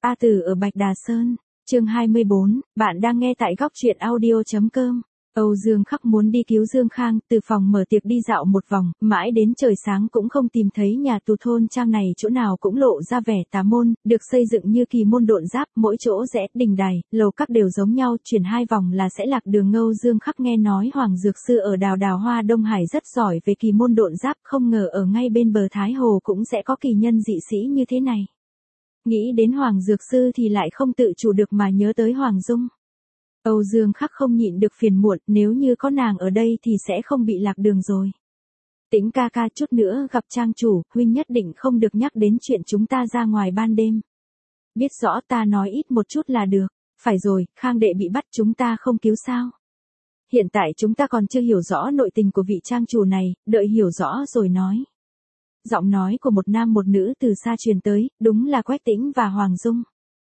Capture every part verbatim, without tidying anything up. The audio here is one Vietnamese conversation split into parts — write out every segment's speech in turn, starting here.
A Tử ở Bạch Đà Sơn, chương hai mươi bốn, bạn đang nghe tại góc truyện audio chấm com. Âu Dương Khắc muốn đi cứu Dương Khang, từ phòng mở tiệc đi dạo một vòng, mãi đến trời sáng cũng không tìm thấy nhà tù thôn trang này, chỗ nào cũng lộ ra vẻ tà môn, được xây dựng như kỳ môn độn giáp, mỗi chỗ rẽ, đình đài, lầu các đều giống nhau, chuyển hai vòng là sẽ lạc đường. Âu Dương Khắc nghe nói Hoàng Dược Sư ở Đào Đào Hoa Đông Hải rất giỏi về kỳ môn độn giáp, không ngờ ở ngay bên bờ Thái Hồ cũng sẽ có kỳ nhân dị sĩ như thế này. Nghĩ đến Hoàng Dược Sư thì lại không tự chủ được mà nhớ tới Hoàng Dung. Âu Dương Khắc không nhịn được phiền muộn, nếu như có nàng ở đây thì sẽ không bị lạc đường rồi. Tĩnh ca ca, chút nữa gặp trang chủ, huynh nhất định không được nhắc đến chuyện chúng ta ra ngoài ban đêm. Biết rõ, ta nói ít một chút là được. Phải rồi, Khang đệ bị bắt chúng ta không cứu sao? Hiện tại chúng ta còn chưa hiểu rõ nội tình của vị trang chủ này, đợi hiểu rõ rồi nói. Giọng nói của một nam một nữ từ xa truyền tới, đúng là Quách Tĩnh và Hoàng Dung.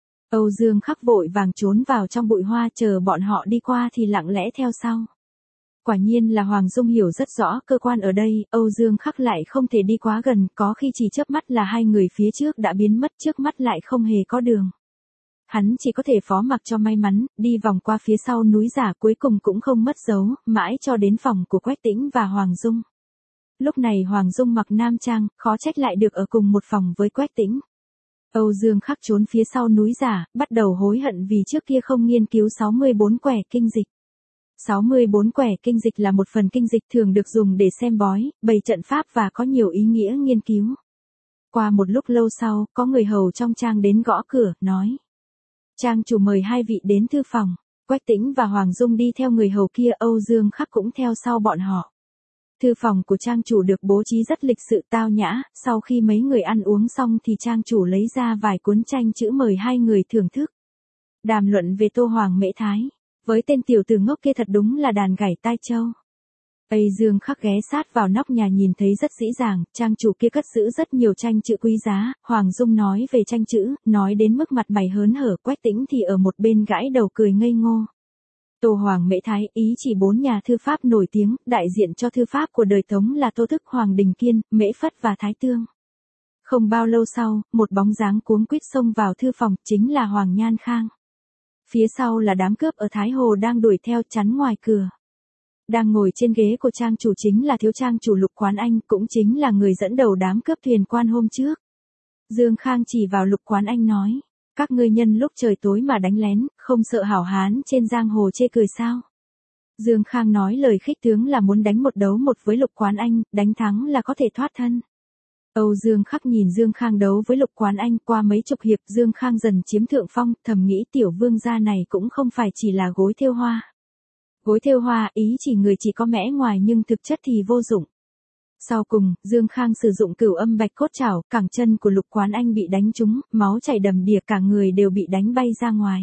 Âu Dương Khắc vội vàng trốn vào trong bụi hoa, chờ bọn họ đi qua thì lặng lẽ theo sau. Quả nhiên là Hoàng Dung hiểu rất rõ cơ quan ở đây, Âu Dương Khắc lại không thể đi quá gần, có khi chỉ chớp mắt là hai người phía trước đã biến mất, trước mắt lại không hề có đường. Hắn chỉ có thể phó mặc cho may mắn, đi vòng qua phía sau núi giả, cuối cùng cũng không mất dấu, mãi cho đến phòng của Quách Tĩnh và Hoàng Dung. Lúc này Hoàng Dung mặc nam trang, khó trách lại được ở cùng một phòng với Quách Tĩnh. Âu Dương Khắc trốn phía sau núi giả, bắt đầu hối hận vì trước kia không nghiên cứu sáu mươi bốn quẻ kinh dịch. sáu mươi bốn quẻ kinh dịch là một phần kinh dịch thường được dùng để xem bói, bày trận pháp và có nhiều ý nghĩa nghiên cứu. Qua một lúc lâu sau, có người hầu trong trang đến gõ cửa, nói. Trang chủ mời hai vị đến thư phòng. Quách Tĩnh và Hoàng Dung đi theo người hầu kia, Âu Dương Khắc cũng theo sau bọn họ. Thư phòng của trang chủ được bố trí rất lịch sự tao nhã, sau khi mấy người ăn uống xong thì trang chủ lấy ra vài cuốn tranh chữ mời hai người thưởng thức. Đàm luận về Tô Hoàng Mễ Thái, với tên tiểu tử ngốc kia thật đúng là đàn gảy tai châu. Âu Dương Khắc ghé sát vào nóc nhà nhìn thấy rất dễ dàng, trang chủ kia cất giữ rất nhiều tranh chữ quý giá, Hoàng Dung nói về tranh chữ, nói đến mức mặt mày hớn hở, Quách Tĩnh thì ở một bên gãi đầu cười ngây ngô. Tô Hoàng Mễ Thái, ý chỉ bốn nhà thư pháp nổi tiếng, đại diện cho thư pháp của đời Tống là Tô Thức, Hoàng Đình Kiên, Mễ Phất và Thái Tương. Không bao lâu sau, một bóng dáng cuống quýt xông vào thư phòng, chính là Hoàng Nhan Khang. Phía sau là đám cướp ở Thái Hồ đang đuổi theo, chắn ngoài cửa. Đang ngồi trên ghế của trang chủ chính là thiếu trang chủ Lục Quán Anh, cũng chính là người dẫn đầu đám cướp thuyền quan hôm trước. Dương Khang chỉ vào Lục Quán Anh nói. Các ngươi nhân lúc trời tối mà đánh lén, không sợ hảo hán trên giang hồ chê cười sao? Dương Khang nói lời khích tướng là muốn đánh một đấu một với Lục Quán Anh, đánh thắng là có thể thoát thân. Âu Dương Khắc nhìn Dương Khang đấu với Lục Quán Anh, qua mấy chục hiệp Dương Khang dần chiếm thượng phong, thầm nghĩ tiểu vương gia này cũng không phải chỉ là gối thêu hoa. Gối thêu hoa ý chỉ người chỉ có mẽ ngoài nhưng thực chất thì vô dụng. Sau cùng, Dương Khang sử dụng cửu âm bạch cốt chảo, cẳng chân của Lục Quán Anh bị đánh trúng, máu chảy đầm đìa, cả người đều bị đánh bay ra ngoài.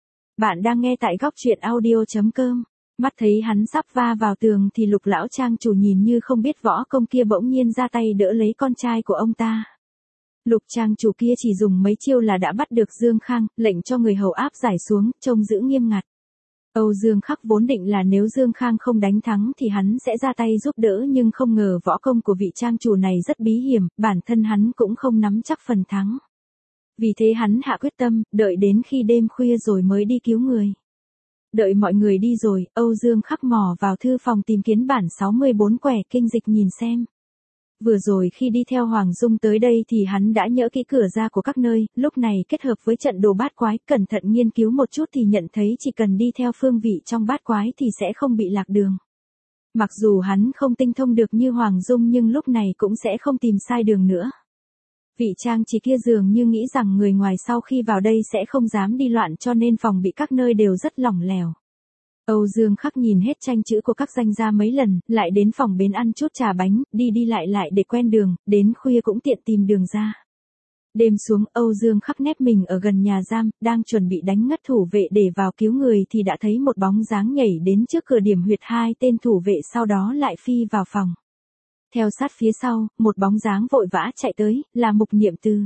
Bạn đang nghe tại góc truyện audio chấm com. Mắt thấy hắn sắp va vào tường thì Lục lão trang chủ nhìn như không biết võ công kia bỗng nhiên ra tay đỡ lấy con trai của ông ta. Lục trang chủ kia chỉ dùng mấy chiêu là đã bắt được Dương Khang, lệnh cho người hầu áp giải xuống, trông giữ nghiêm ngặt. Âu Dương Khắc vốn định là nếu Dương Khang không đánh thắng thì hắn sẽ ra tay giúp đỡ, nhưng không ngờ võ công của vị trang chủ này rất bí hiểm, bản thân hắn cũng không nắm chắc phần thắng. Vì thế hắn hạ quyết tâm, đợi đến khi đêm khuya rồi mới đi cứu người. Đợi mọi người đi rồi, Âu Dương Khắc mò vào thư phòng tìm kiếm bản sáu mươi bốn quẻ kinh dịch nhìn xem. Vừa rồi khi đi theo Hoàng Dung tới đây thì hắn đã nhỡ kỹ cửa ra của các nơi, lúc này kết hợp với trận đồ bát quái, cẩn thận nghiên cứu một chút thì nhận thấy chỉ cần đi theo phương vị trong bát quái thì sẽ không bị lạc đường. Mặc dù hắn không tinh thông được như Hoàng Dung nhưng lúc này cũng sẽ không tìm sai đường nữa. Vị trang trí kia dường như nghĩ rằng người ngoài sau khi vào đây sẽ không dám đi loạn cho nên phòng bị các nơi đều rất lỏng lẻo. Âu Dương Khắc nhìn hết tranh chữ của các danh gia mấy lần, lại đến phòng bến ăn chút trà bánh, đi đi lại lại để quen đường, đến khuya cũng tiện tìm đường ra. Đêm xuống, Âu Dương Khắc nép mình ở gần nhà giam, đang chuẩn bị đánh ngất thủ vệ để vào cứu người thì đã thấy một bóng dáng nhảy đến trước cửa điểm huyệt hai tên thủ vệ, sau đó lại phi vào phòng. Theo sát phía sau, một bóng dáng vội vã chạy tới, là Mục Niệm Từ.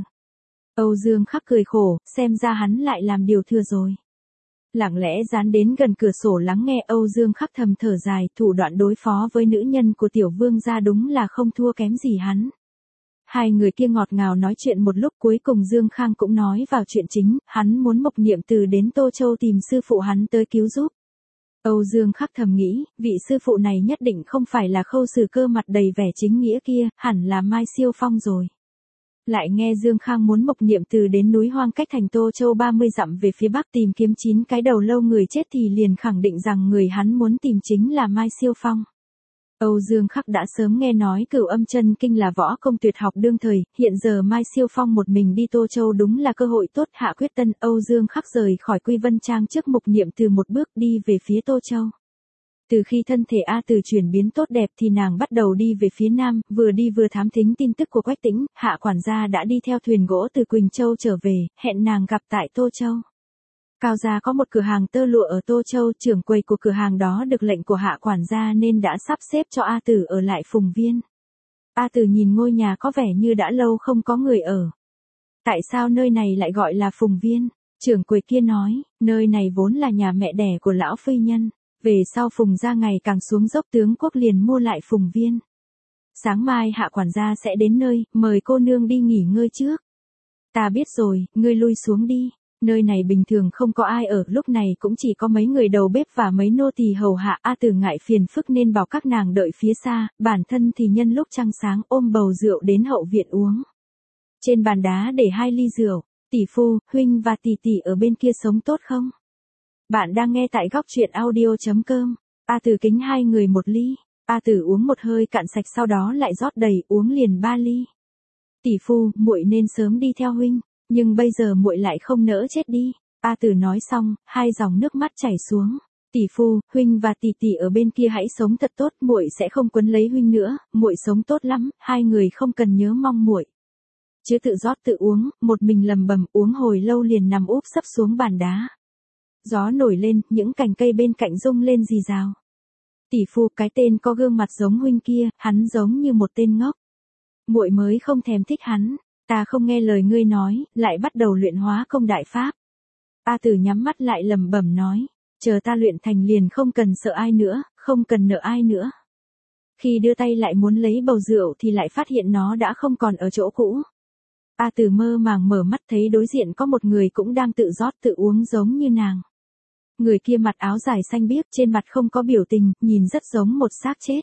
Âu Dương Khắc cười khổ, xem ra hắn lại làm điều thừa rồi. Lặng lẽ dán đến gần cửa sổ lắng nghe, Âu Dương Khắc thầm thở dài, thủ đoạn đối phó với nữ nhân của tiểu vương gia đúng là không thua kém gì hắn. Hai người kia ngọt ngào nói chuyện một lúc, cuối cùng Dương Khang cũng nói vào chuyện chính, hắn muốn Mộc Niệm Từ đến Tô Châu tìm sư phụ hắn tới cứu giúp. Âu Dương Khắc thầm nghĩ, vị sư phụ này nhất định không phải là Khâu Sử Cơ mặt đầy vẻ chính nghĩa kia, hẳn là Mai Siêu Phong rồi. Lại nghe Dương Khang muốn Mộc Niệm Từ đến núi hoang cách thành Tô Châu ba mươi dặm về phía bắc tìm kiếm chín cái đầu lâu người chết thì liền khẳng định rằng người hắn muốn tìm chính là Mai Siêu Phong. Âu Dương Khắc đã sớm nghe nói Cửu Âm Chân Kinh là võ công tuyệt học đương thời, hiện giờ Mai Siêu Phong một mình đi Tô Châu đúng là cơ hội tốt. Hạ quyết tâm, Âu Dương Khắc rời khỏi Quy Vân Trang trước Mộc Niệm Từ một bước đi về phía Tô Châu. Từ khi thân thể A Từ chuyển biến tốt đẹp thì nàng bắt đầu đi về phía nam, vừa đi vừa thám thính tin tức của Quách Tĩnh. Hạ quản gia đã đi theo thuyền gỗ từ Quỳnh Châu trở về, hẹn nàng gặp tại Tô Châu. Cao gia có một cửa hàng tơ lụa ở Tô Châu, trưởng quầy của cửa hàng đó được lệnh của Hạ quản gia nên đã sắp xếp cho A Tử ở lại Phùng Viên. A Tử nhìn ngôi nhà có vẻ như đã lâu không có người ở. Tại sao nơi này lại gọi là Phùng Viên? Trưởng quầy kia nói, nơi này vốn là nhà mẹ đẻ của lão phu nhân. Về sau Phùng gia ngày càng xuống dốc, tướng quốc liền mua lại Phùng Viên. Sáng mai Hạ quản gia sẽ đến nơi, mời cô nương đi nghỉ ngơi trước. Ta biết rồi, ngươi lui xuống đi. Nơi này bình thường không có ai ở, lúc này cũng chỉ có mấy người đầu bếp và mấy nô tỳ hầu hạ. A Tử ngại phiền phức nên bảo các nàng đợi phía xa, bản thân thì nhân lúc trăng sáng ôm bầu rượu đến hậu viện uống. Trên bàn đá để hai ly rượu, tỷ phu, huynh và tỷ tỷ ở bên kia sống tốt không? Bạn đang nghe tại góc truyện audio chấm com. A Tử kính hai người một ly. A Tử uống một hơi cạn sạch, sau đó lại rót đầy, uống liền ba ly. Tỷ phu, muội nên sớm đi theo huynh, nhưng bây giờ muội lại không nỡ chết đi. A Tử nói xong, hai dòng nước mắt chảy xuống. Tỷ phu, huynh và tỷ tỷ ở bên kia hãy sống thật tốt, muội sẽ không quấn lấy huynh nữa, muội sống tốt lắm, hai người không cần nhớ mong muội. Chứ tự rót tự uống, một mình lầm bầm uống hồi lâu liền nằm úp sấp xuống bàn đá. Gió nổi lên, những cành cây bên cạnh rung lên rì rào. Tỷ phu, cái tên có gương mặt giống huynh kia, hắn giống như một tên ngốc. Muội mới không thèm thích hắn, ta không nghe lời ngươi nói, lại bắt đầu luyện hóa công đại pháp. A Tử nhắm mắt lại lẩm bẩm nói, chờ ta luyện thành liền không cần sợ ai nữa, không cần nợ ai nữa. Khi đưa tay lại muốn lấy bầu rượu thì lại phát hiện nó đã không còn ở chỗ cũ. A Tử mơ màng mở mắt thấy đối diện có một người cũng đang tự rót tự uống giống như nàng. Người kia mặc áo dài xanh biếc, trên mặt không có biểu tình, nhìn rất giống một xác chết.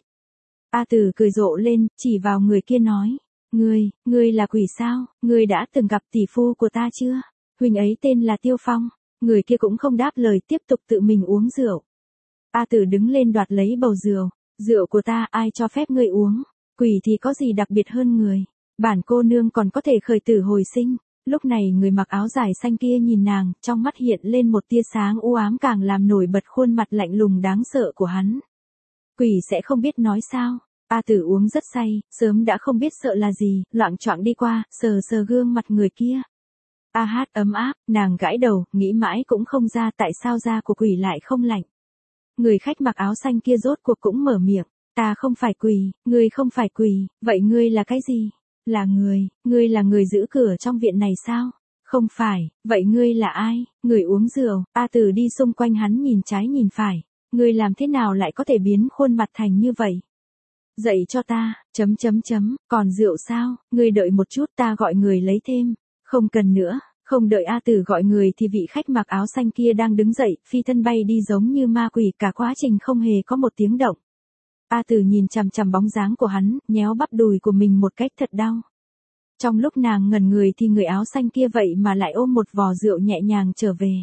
A Tử cười rộ lên, chỉ vào người kia nói, ngươi, ngươi là quỷ sao, ngươi đã từng gặp tỷ phu của ta chưa? Huynh ấy tên là Tiêu Phong. Người kia cũng không đáp lời, tiếp tục tự mình uống rượu. A Tử đứng lên đoạt lấy bầu rượu, rượu của ta ai cho phép ngươi uống, quỷ thì có gì đặc biệt hơn người, bản cô nương còn có thể khởi tử hồi sinh. Lúc này người mặc áo dài xanh kia nhìn nàng, trong mắt hiện lên một tia sáng u ám càng làm nổi bật khuôn mặt lạnh lùng đáng sợ của hắn. Quỷ sẽ không biết nói sao? A Tử uống rất say, sớm đã không biết sợ là gì, loạng choạng đi qua, sờ sờ gương mặt người kia. A hát ấm áp, nàng gãi đầu, nghĩ mãi cũng không ra tại sao da của quỷ lại không lạnh. Người khách mặc áo xanh kia rốt cuộc cũng mở miệng, ta không phải quỷ, ngươi không phải quỷ, vậy ngươi là cái gì? Là người, ngươi là người giữ cửa trong viện này sao? Không phải, vậy ngươi là ai? Người uống rượu. A Tử đi xung quanh hắn nhìn trái nhìn phải, ngươi làm thế nào lại có thể biến khuôn mặt thành như vậy? Dậy cho ta, chấm chấm chấm, còn rượu sao? Ngươi đợi một chút, ta gọi người lấy thêm. Không cần nữa. Không đợi A Tử gọi người thì vị khách mặc áo xanh kia đang đứng dậy, phi thân bay đi giống như ma quỷ, cả quá trình không hề có một tiếng động. A Tử nhìn chằm chằm bóng dáng của hắn, nhéo bắp đùi của mình một cách thật đau. Trong lúc nàng ngẩn người thì người áo xanh kia vậy mà lại ôm một vò rượu nhẹ nhàng trở về.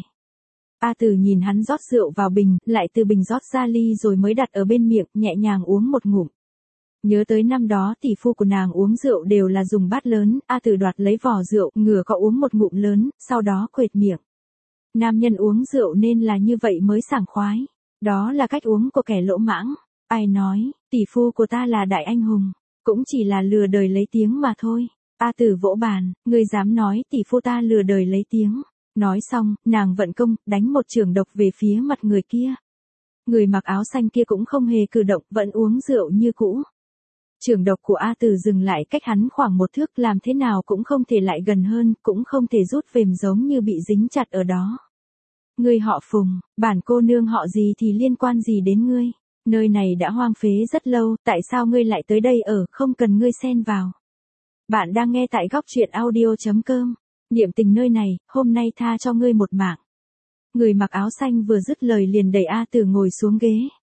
A Tử nhìn hắn rót rượu vào bình, lại từ bình rót ra ly rồi mới đặt ở bên miệng, nhẹ nhàng uống một ngụm. Nhớ tới năm đó tỷ phu của nàng uống rượu đều là dùng bát lớn, A Tử đoạt lấy vò rượu, ngửa có uống một ngụm lớn, sau đó quệt miệng. Nam nhân uống rượu nên là như vậy mới sảng khoái. Đó là cách uống của kẻ lỗ mãng. Ai nói, tỷ phu của ta là đại anh hùng, cũng chỉ là lừa đời lấy tiếng mà thôi. A Tử vỗ bàn, ngươi dám nói tỷ phu ta lừa đời lấy tiếng. Nói xong, nàng vận công, đánh một chưởng độc về phía mặt người kia. Người mặc áo xanh kia cũng không hề cử động, vẫn uống rượu như cũ. Chưởng độc của A Tử dừng lại cách hắn khoảng một thước, làm thế nào cũng không thể lại gần hơn, cũng không thể rút vềm giống như bị dính chặt ở đó. Ngươi họ Phùng, bản cô nương họ gì thì liên quan gì đến ngươi? Nơi này đã hoang phế rất lâu, tại sao ngươi lại tới đây ở, không cần ngươi xen vào. Bạn đang nghe tại góc truyện audio.com. Niệm tình nơi này, hôm nay tha cho ngươi một mạng. Người mặc áo xanh vừa dứt lời liền đẩy A Tử ngồi xuống ghế.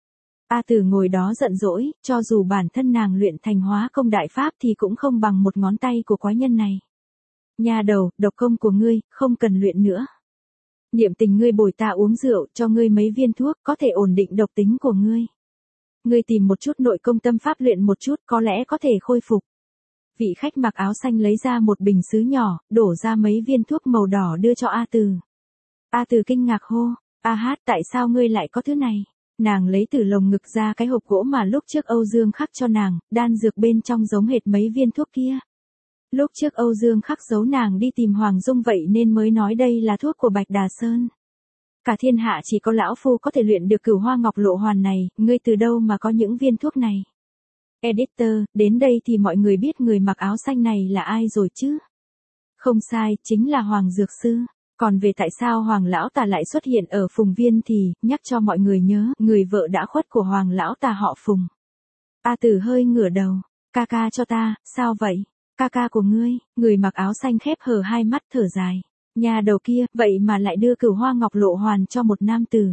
A Tử ngồi đó giận dỗi, cho dù bản thân nàng luyện thành hóa công đại pháp thì cũng không bằng một ngón tay của quái nhân này. Nha đầu, độc công của ngươi, không cần luyện nữa. Niệm tình ngươi bồi ta uống rượu, cho ngươi mấy viên thuốc, có thể ổn định độc tính của ngươi. Ngươi tìm một chút nội công tâm pháp luyện một chút, có lẽ có thể khôi phục. Vị khách mặc áo xanh lấy ra một bình sứ nhỏ, đổ ra mấy viên thuốc màu đỏ đưa cho A Tử. A Tử kinh ngạc hô, A Hát, tại sao ngươi lại có thứ này? Nàng lấy từ lồng ngực ra cái hộp gỗ mà lúc trước Âu Dương Khắc cho nàng, đan dược bên trong giống hệt mấy viên thuốc kia. Lúc trước Âu Dương Khắc giấu nàng đi tìm Hoàng Dung vậy nên mới nói đây là thuốc của Bạch Đà Sơn. Cả thiên hạ chỉ có lão phu có thể luyện được Cửu Hoa Ngọc Lộ Hoàn này, ngươi từ đâu mà có những viên thuốc này? Editor, đến đây thì mọi người biết người mặc áo xanh này là ai rồi chứ? Không sai, chính là Hoàng Dược Sư. Còn về tại sao Hoàng Lão Tà lại xuất hiện ở Phùng Viên thì, nhắc cho mọi người nhớ, người vợ đã khuất của Hoàng Lão Tà họ Phùng. A Tử hơi ngửa đầu, ca ca cho ta, sao vậy? Ca ca của ngươi, người mặc áo xanh khép hờ hai mắt thở dài. Nhà đầu kia, vậy mà lại đưa Cửu Hoa Ngọc Lộ Hoàn cho một nam tử.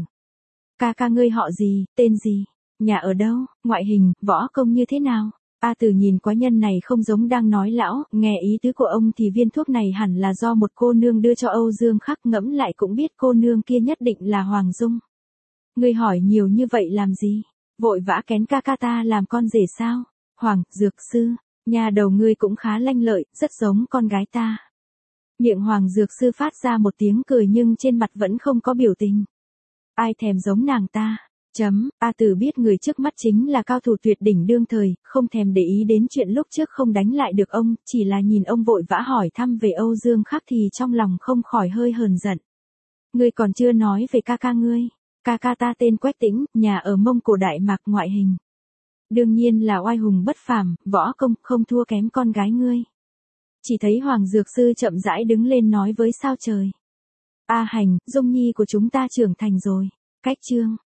Ca ca ngươi họ gì, tên gì? Nhà ở đâu, ngoại hình, võ công như thế nào? A Tử nhìn quái nhân này không giống đang nói lão, nghe ý tứ của ông thì viên thuốc này hẳn là do một cô nương đưa cho Âu Dương Khắc, ngẫm lại cũng biết cô nương kia nhất định là Hoàng Dung. Ngươi hỏi nhiều như vậy làm gì? Vội vã kén ca ca ta làm con rể sao? Hoàng Dược Sư, nhà đầu ngươi cũng khá lanh lợi, rất giống con gái ta. Miệng Hoàng Dược Sư phát ra một tiếng cười nhưng trên mặt vẫn không có biểu tình. Ai thèm giống nàng ta? Chấm, A Tử biết người trước mắt chính là cao thủ tuyệt đỉnh đương thời, không thèm để ý đến chuyện lúc trước không đánh lại được ông, chỉ là nhìn ông vội vã hỏi thăm về Âu Dương Khắc thì trong lòng không khỏi hơi hờn giận. Ngươi còn chưa nói về ca ca ngươi. Ca ca ta tên Quách Tĩnh, nhà ở Mông Cổ Đại Mạc, ngoại hình. Đương nhiên là oai hùng bất phàm, võ công không thua kém con gái ngươi. Chỉ thấy Hoàng Dược Sư chậm rãi đứng lên nói với sao trời. A Hành, Dung Nhi của chúng ta trưởng thành rồi. Cách chương.